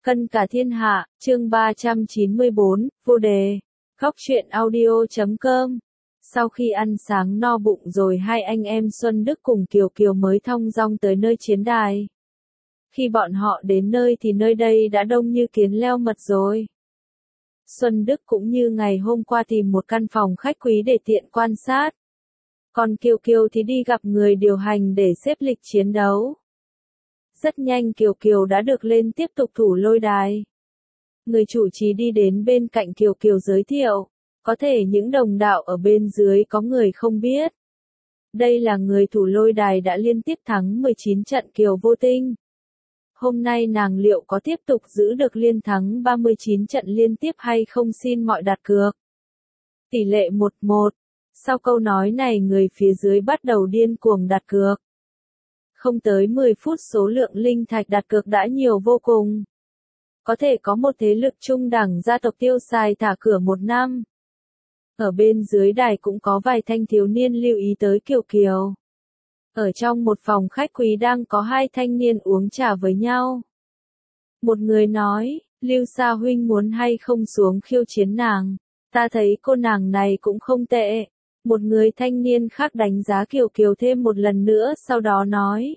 Cân cả thiên hạ, chương 394, vô đề. Góc truyện audio.com. Sau khi ăn sáng no bụng rồi hai anh em Xuân Đức cùng Kiều Kiều mới thong dong tới nơi chiến đài. Khi bọn họ đến nơi thì nơi đây đã đông như kiến leo mật rồi. Xuân Đức cũng như ngày hôm qua tìm một căn phòng khách quý để tiện quan sát. Còn Kiều Kiều thì đi gặp người điều hành để xếp lịch chiến đấu. Rất nhanh Kiều Kiều đã được lên tiếp tục thủ lôi đài. Người chủ trì đi đến bên cạnh Kiều Kiều giới thiệu, có thể những đồng đạo ở bên dưới có người không biết. Đây là người thủ lôi đài đã liên tiếp thắng 19 trận Kiều Vô Tinh. Hôm nay nàng liệu có tiếp tục giữ được liên thắng 39 trận liên tiếp hay không, xin mọi đặt cược. Tỷ lệ 1-1. Sau câu nói này người phía dưới bắt đầu điên cuồng đặt cược. Không tới 10 phút số lượng linh thạch đặt cược đã nhiều vô cùng. Có thể có một thế lực trung đẳng gia tộc tiêu xài thả cửa một năm. Ở bên dưới đài cũng có vài thanh thiếu niên lưu ý tới Kiều Kiều. Ở trong một phòng khách quý đang có hai thanh niên uống trà với nhau. Một người nói, Lưu Sa huynh muốn hay không xuống khiêu chiến nàng, ta thấy cô nàng này cũng không tệ. Một người thanh niên khác đánh giá Kiều Kiều thêm một lần nữa sau đó nói.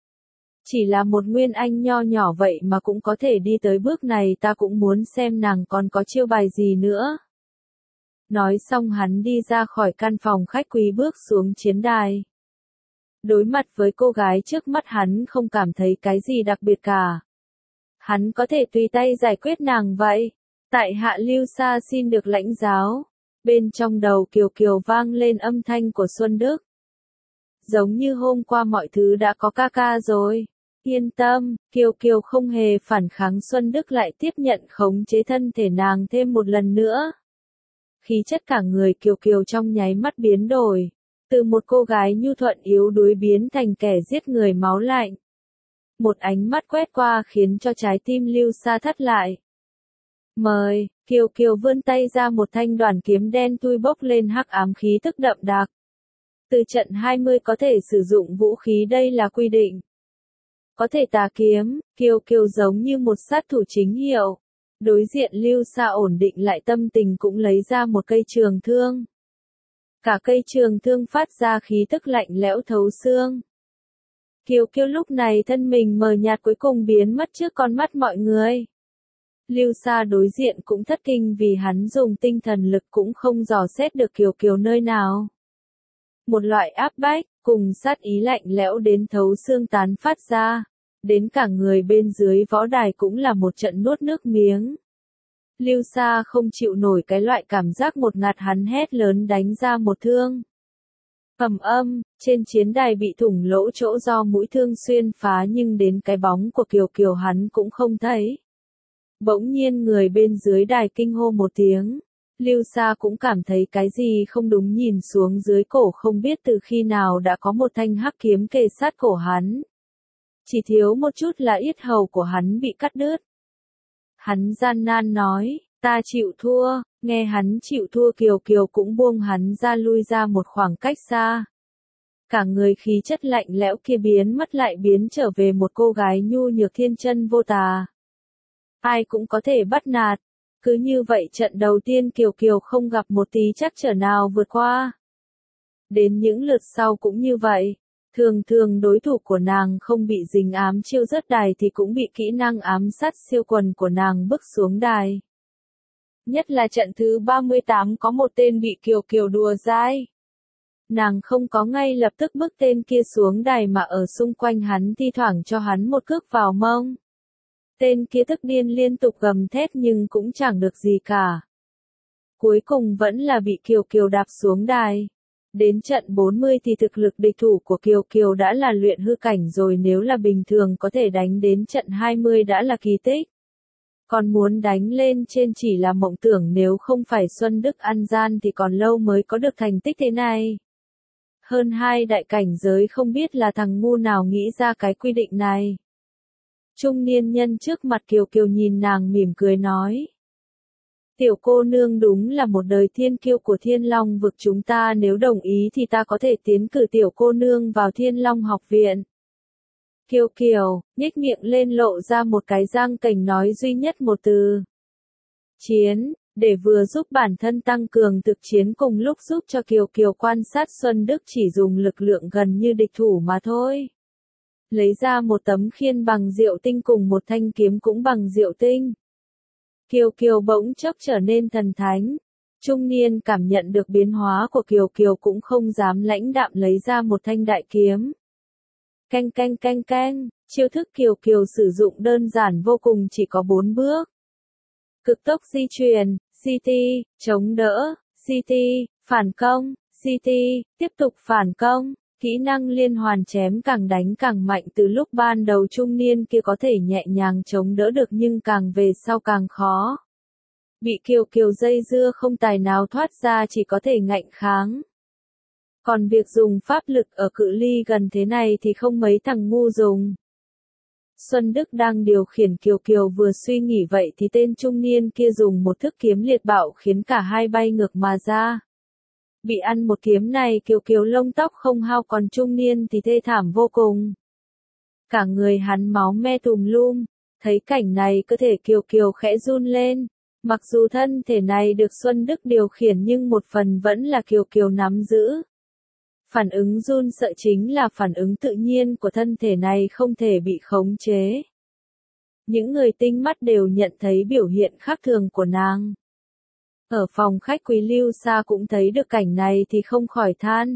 Chỉ là một nguyên anh nho nhỏ vậy mà cũng có thể đi tới bước này, ta cũng muốn xem nàng còn có chiêu bài gì nữa. Nói xong hắn đi ra khỏi căn phòng khách quý bước xuống chiến đài. Đối mặt với cô gái trước mắt hắn không cảm thấy cái gì đặc biệt cả. Hắn có thể tùy tay giải quyết nàng vậy. Tại hạ Lưu Sa xin được lãnh giáo. Bên trong đầu Kiều Kiều vang lên âm thanh của Xuân Đức. Giống như hôm qua mọi thứ đã có ca rồi. Yên tâm, Kiều Kiều không hề phản kháng. Xuân Đức lại tiếp nhận khống chế thân thể nàng thêm một lần nữa. Khí chất cả người Kiều Kiều trong nháy mắt biến đổi. Từ một cô gái nhu thuận yếu đuối biến thành kẻ giết người máu lạnh. Một ánh mắt quét qua khiến cho trái tim Lưu Sa thắt lại. Mời, Kiều Kiều vươn tay ra, một thanh đoàn kiếm đen thui bốc lên hắc ám khí tức đậm đặc. Từ trận 20 có thể sử dụng vũ khí, đây là quy định. Có thể tà kiếm, Kiều Kiều giống như một sát thủ chính hiệu. Đối diện Lưu Sa ổn định lại tâm tình cũng lấy ra một cây trường thương. Cả cây trường thương phát ra khí tức lạnh lẽo thấu xương. Kiều Kiều lúc này thân mình mờ nhạt cuối cùng biến mất trước con mắt mọi người. Lưu Sa đối diện cũng thất kinh vì hắn dùng tinh thần lực cũng không dò xét được Kiều Kiều nơi nào. Một loại áp bách, cùng sát ý lạnh lẽo đến thấu xương tán phát ra. Đến cả người bên dưới võ đài cũng là một trận nuốt nước miếng. Lưu Sa không chịu nổi cái loại cảm giác một ngạt, hắn hét lớn đánh ra một thương. Ầm ầm, trên chiến đài bị thủng lỗ chỗ do mũi thương xuyên phá, nhưng đến cái bóng của Kiều Kiều hắn cũng không thấy. Bỗng nhiên người bên dưới đài kinh hô một tiếng. Lưu Sa cũng cảm thấy cái gì không đúng, nhìn xuống dưới cổ không biết từ khi nào đã có một thanh hắc kiếm kề sát cổ hắn. Chỉ thiếu một chút là yết hầu của hắn bị cắt đứt. Hắn gian nan nói, ta chịu thua. Nghe hắn chịu thua Kiều Kiều cũng buông hắn ra, lui ra một khoảng cách xa. Cả người khí chất lạnh lẽo kia biến mất lại biến trở về một cô gái nhu nhược thiên chân vô tà. Ai cũng có thể bắt nạt. Cứ như vậy trận đầu tiên Kiều Kiều không gặp một tí trắc trở nào vượt qua. Đến những lượt sau cũng như vậy. Thường thường đối thủ của nàng không bị dính ám chiêu rớt đài thì cũng bị kỹ năng ám sát siêu quần của nàng bức xuống đài. Nhất là trận thứ 38 có một tên bị Kiều Kiều đùa dai. Nàng không có ngay lập tức bức tên kia xuống đài mà ở xung quanh hắn thi thoảng cho hắn một cước vào mông. Tên kia tức điên liên tục gầm thét nhưng cũng chẳng được gì cả. Cuối cùng vẫn là bị Kiều Kiều đạp xuống đài. Đến trận 40 thì thực lực địch thủ của Kiều Kiều đã là luyện hư cảnh rồi, nếu là bình thường có thể đánh đến trận 20 đã là kỳ tích. Còn muốn đánh lên trên chỉ là mộng tưởng, nếu không phải Xuân Đức ăn gian thì còn lâu mới có được thành tích thế này. Hơn 2 đại cảnh giới, không biết là thằng ngu nào nghĩ ra cái quy định này. Trung niên nhân trước mặt Kiều Kiều nhìn nàng mỉm cười nói. Tiểu cô nương đúng là một đời thiên kiêu của Thiên Long vực chúng ta, nếu đồng ý thì ta có thể tiến cử tiểu cô nương vào Thiên Long học viện. Kiều Kiều, nhếch miệng lên lộ ra một cái răng cảnh nói duy nhất một từ. Chiến, để vừa giúp bản thân tăng cường thực chiến cùng lúc giúp cho Kiều Kiều quan sát Xuân Đức chỉ dùng lực lượng gần như địch thủ mà thôi. Lấy ra một tấm khiên bằng diệu tinh cùng một thanh kiếm cũng bằng diệu tinh. Kiều Kiều bỗng chốc trở nên thần thánh. Trung niên cảm nhận được biến hóa của Kiều Kiều cũng không dám lãnh đạm lấy ra một thanh đại kiếm. Canh canh canh canh, chiêu thức Kiều Kiều sử dụng đơn giản vô cùng chỉ có 4 bước. Cực tốc di chuyển, CT, chống đỡ, CT, phản công, CT, tiếp tục phản công. Kỹ năng liên hoàn chém càng đánh càng mạnh từ lúc ban đầu trung niên kia có thể nhẹ nhàng chống đỡ được nhưng càng về sau càng khó. Bị Kiều Kiều dây dưa không tài nào thoát ra chỉ có thể ngạnh kháng. Còn việc dùng pháp lực ở cự ly gần thế này thì không mấy thằng ngu dùng. Xuân Đức đang điều khiển Kiều Kiều vừa suy nghĩ vậy thì tên trung niên kia dùng một thức kiếm liệt bạo khiến cả hai bay ngược mà ra. Bị ăn một kiếm này Kiều Kiều lông tóc không hao còn trung niên thì thê thảm vô cùng. Cả người hắn máu me tùm lum, thấy cảnh này cơ thể Kiều Kiều khẽ run lên. Mặc dù thân thể này được Xuân Đức điều khiển nhưng một phần vẫn là Kiều Kiều nắm giữ. Phản ứng run sợ chính là phản ứng tự nhiên của thân thể này không thể bị khống chế. Những người tinh mắt đều nhận thấy biểu hiện khác thường của nàng. Ở phòng khách Quý Lưu Sa cũng thấy được cảnh này thì không khỏi than.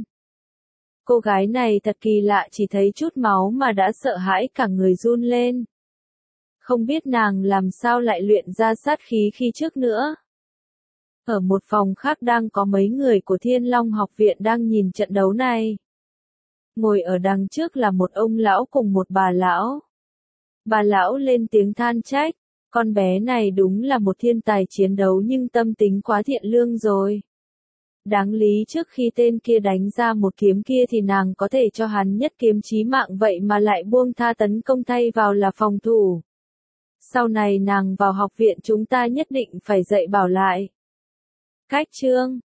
Cô gái này thật kỳ lạ chỉ thấy chút máu mà đã sợ hãi cả người run lên. Không biết nàng làm sao lại luyện ra sát khí khi trước nữa. Ở một phòng khác đang có mấy người của Thiên Long học viện đang nhìn trận đấu này. Ngồi ở đằng trước là một ông lão cùng một bà lão. Bà lão lên tiếng than trách, con bé này đúng là một thiên tài chiến đấu nhưng tâm tính quá thiện lương rồi. Đáng lý trước khi tên kia đánh ra một kiếm kia thì nàng có thể cho hắn nhất kiếm chí mạng vậy mà lại buông tha tấn công thay vào là phòng thủ. Sau này nàng vào học viện chúng ta nhất định phải dạy bảo lại. Cách chương